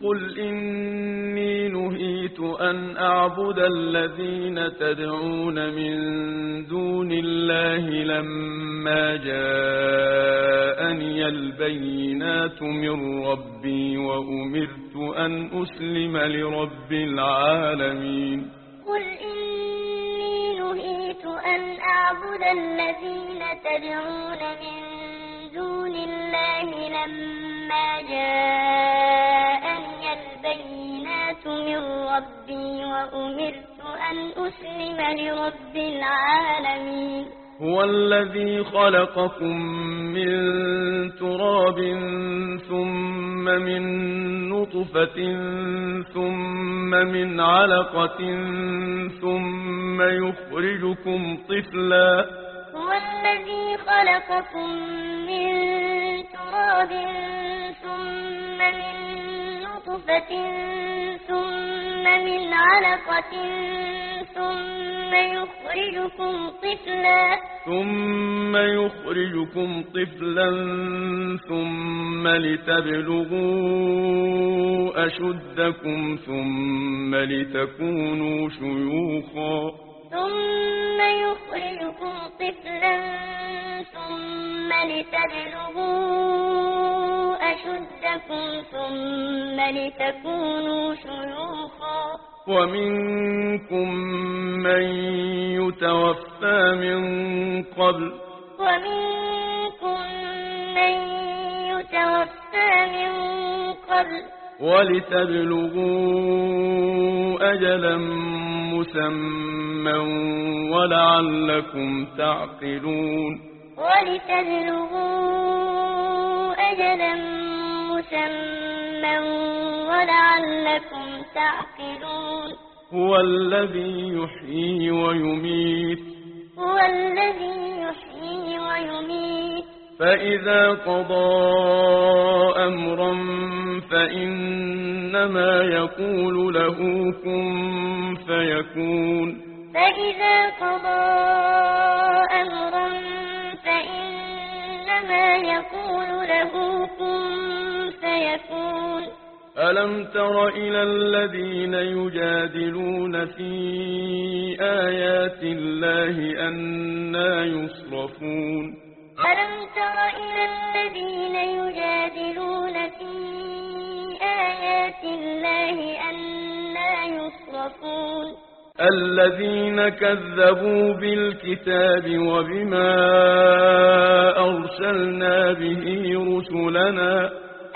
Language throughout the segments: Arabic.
قل إني نهيت أن أعبد الذين تدعون من دون الله لما جاءني البينات من ربي وأمرت أن أسلم لرب العالمين قل إني نهيت أن أعبد الذين تدعون من دون الله لما جاءني البينات من ربي وأمرت أن أسلم لرب العالمين هو الذي خلقكم من تراب ثم من نطفة ثم من علقة ثم يخرجكم طفلا هو الذي خلقكم من تراب ثم من نطفة ثم من علقة ثم يخرجكم طفلا ثم لتبلغوا أشدكم ثم لتكونوا شيوخا ثم يخرجكم طفلا ثم لتبلغوا أشدكم ثم لتكونوا شيوخا ومنكم من يتوفى من قبل ولتبلغوا أجلا مسمى ولعلكم تعقلون هو الذي يحيي ويميت فإذا قضى أمرا فإنما يقول له كن فيكون ألم تر إلى الذين يجادلون في آيات الله أنى يصرفون ألم تر إلى الذين يجادلون في آيات الله أنى يصرفون الذين كذبوا بالكتاب وبما أرسلنا به رسلنا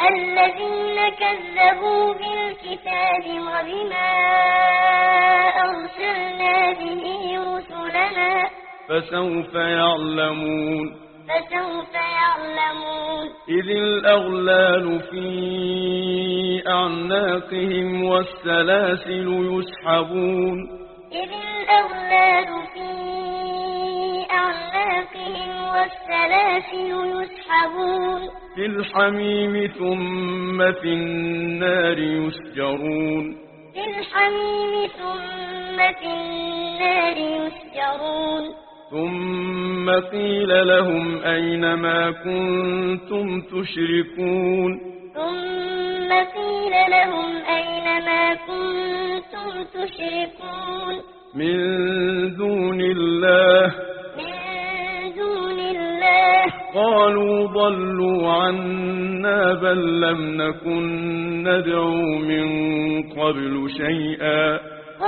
فسوف يعلمون إذ الأغلال في أعناقهم والسلاسل يسحبون في الحميم ثم في النار يسجرون ثم قيل لهم أين ما كنتم تشركون من دون الله قالوا ضلوا عنا بل لم نكن ندعو من قبل شيئا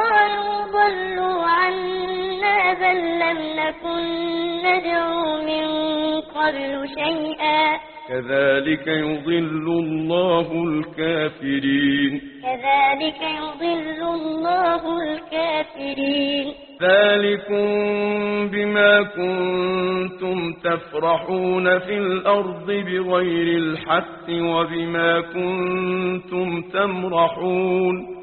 كذلك يضل الله الكافرين ذلكم بما كنتم تفرحون في الأرض بغير الحق وبما كنتم تمرحون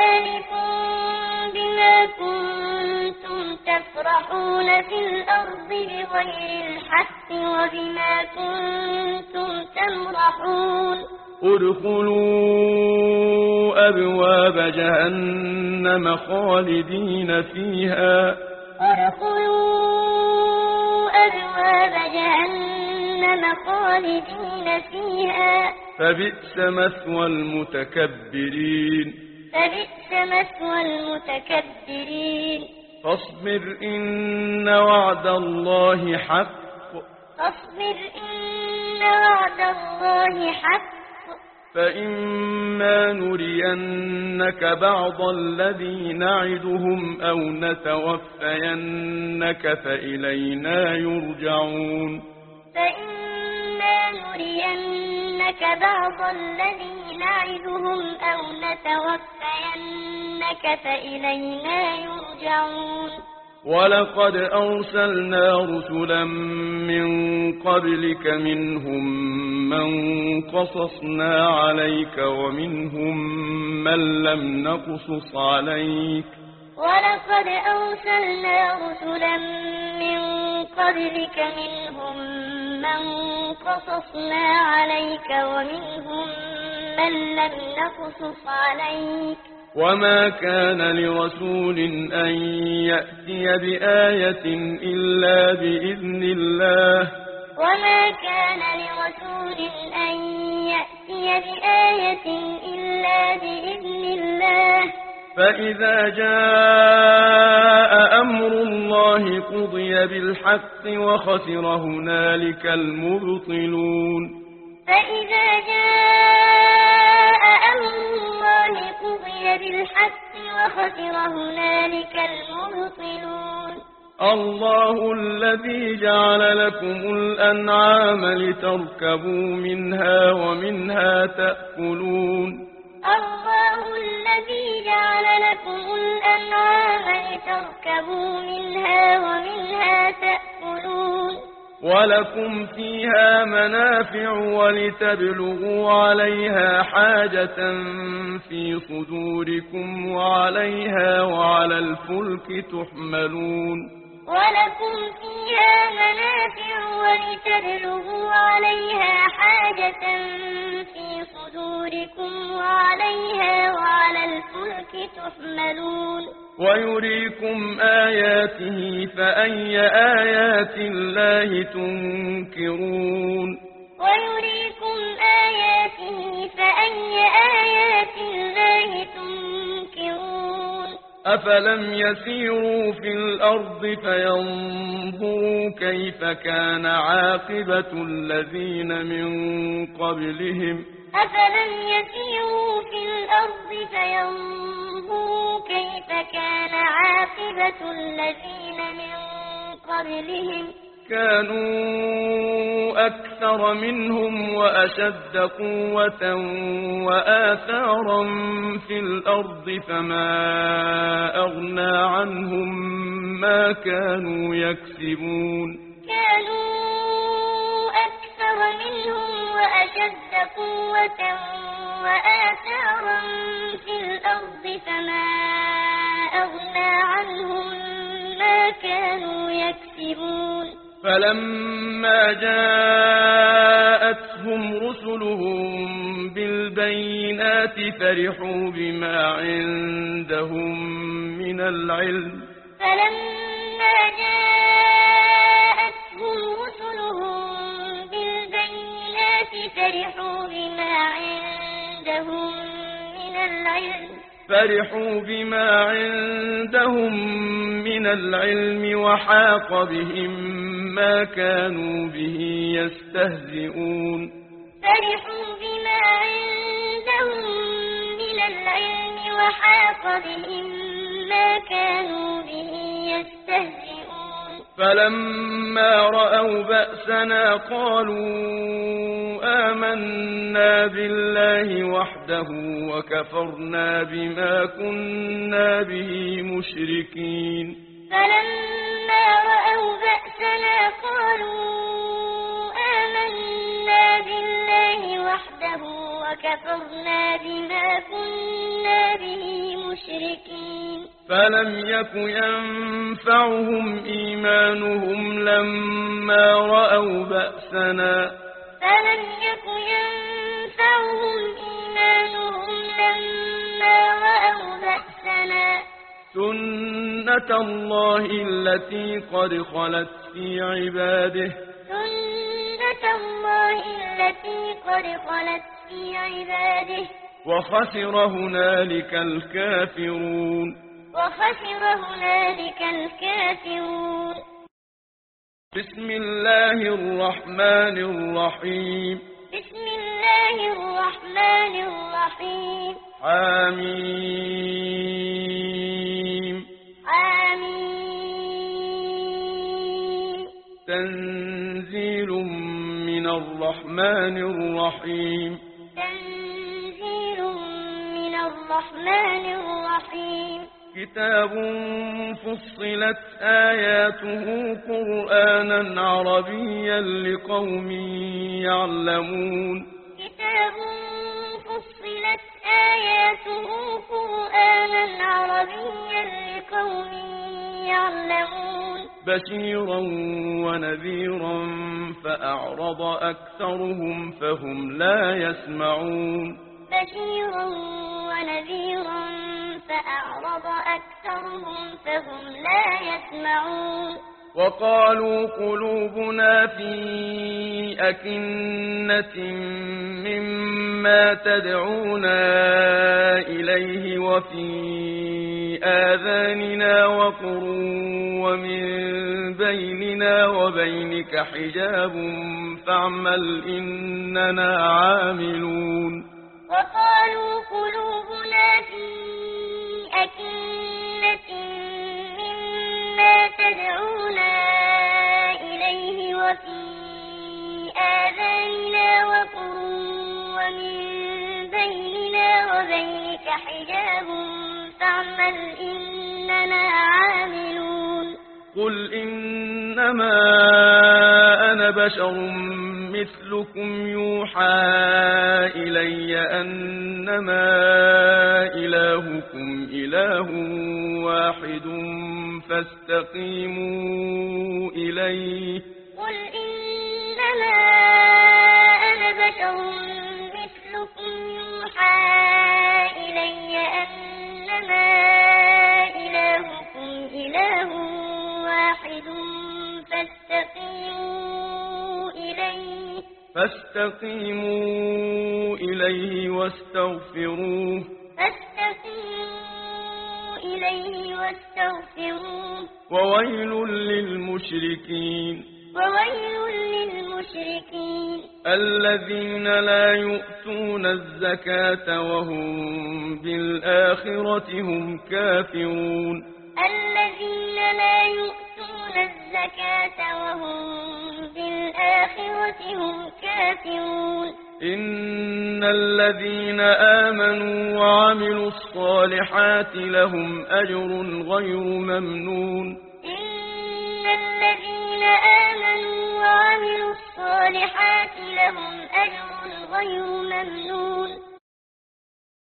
ادخلوا أبواب جهنم خالدين فيها فبئس مثوى المتكبرين فبئس مثوى المتكبرين فاصبر إن وعد الله حق فاصبر إن وعد الله حق فإما نرينك بعض الذي نعدهم أو نتوفينك فإلينا يرجعون فإما نرينك بعض الذي نعدهم أو نتوفينك فإلينا يرجعون ولقد أرسلنا رسلا من قبلك منهم من قصصنا عليك ومنهم من لم نقصص عليك ولقد أرسلنا رسلا من قبلك منهم من قصصنا عليك ومنهم من لم نقصص عليك وما كان لرسول أن يأتي بآية إلا بإذن الله وما كان لرسول أن يأتي بآية إلا بإذن الله فإذا جاء أمر الله قضي بالحق وخسر هنالك المبطلون فإذا جاء أمر الله قضي بالحق وخسر هنالك المبطلون الله الذي جعل لكم الأنعام لتركبوا منها ومنها تأكلون الله الذي جعل لكم الأنعام لتركبوا منها ومنها تأكلون ولكم فيها منافع ولتبلغوا عليها حاجة في صدوركم وعليها وعلى الفلك تحملون ولكم فيها منافع ولتبلغوا عليها حاجة في صدوركم وعليها وعلى الفلك تحملون ويريكم آياته فأي آيات الله تنكرون ويريكم آياته فأي آيات الله تنكرون أفلم يسيروا في الأرض فينظروا كيف كان عاقبة الذين من قبلهم أفلم يسيروا في الأرض فينظروا كيف كان عاقبة الذين من قبلهم كانوا أكثر منهم وأشد قوة وآثارا في الأرض فما أغنى عنهم ما كانوا يكسبون كانوا أكثر منهم وأشد قوة وآثارا في الأرض فما أغنى عنهم ما كانوا يكسبون فلما جاءتهم رسلهم بالبينات فرحوا بما عندهم من العلم فلما جاءتهم رسلهم بالبينات فرحوا بما عندهم من العلم وحاق بهم ما كانوا به يستهزئون فرحوا بما عندهم من العلم وحاق بهم ما كانوا به يستهزئون فلما رأوا بأسنا قالوا آمنا بالله وحده وكفرنا بما كنا به مشركين فلما رأوا بأسنا قالوا آمنا بالله وحده وكفرنا بما كنا به مشركين فلم يك ينفعهم إيمانهم لما رأوا بأسنا فلم يك ينفعهم إيمانهم لما رأوا بأسنا سنة الله التي قد خلت في عباده سنة الله التي قد خلت في عباده وخسر هنالك الكافرون وخسر هنالك الكافرون. بسم الله الرحمن الرحيم. بسم الله الرحمن الرحيم. حميم. حميم. تنزيل من الرحمن الرحيم. تنزيل من الرحمن الرحيم. كتاب فصلت آياته قرآنا عربيا لقوم يعلمون. كتاب فصلت آياته قرآنا عربيا لقوم يعلمون. بشيرا ونذيرا فأعرض أكثرهم فهم لا يسمعون. بشيرا ونذيرا فأعرض أكثرهم فهم لا يسمعون. وقالوا قلوبنا في أكنة مما تدعونا إليه وفي آذاننا وقر ومن بيننا وبينك حجاب فاعمل إننا عاملون. وقالوا قلوبنا في أكنة مما تدعونا إليه وفي آذاننا وقر ومن بيننا وبينك حجاب فاعمل إننا عاملون. قل إنما أنا بشر مثلكم يوحى إلي أنما إلهكم إله واحد فاستقيموا إليه. قل إنما أنا بشر مثلكم يوحى إلي أنما إلهكم إله واحد فاستقيموا إليه واستغفروه. وويل للمشركين. الذين لا يؤتون الزكاة وهم بالآخرة هم كافرون. الذين لا يؤتون الزكاة وهم بالآخرة هم كافرون. إن الذين آمنوا وعملوا الصالحات لهم أجر غير ممنون. إن الذين آمنوا وعملوا الصالحات لهم أجر غير ممنون.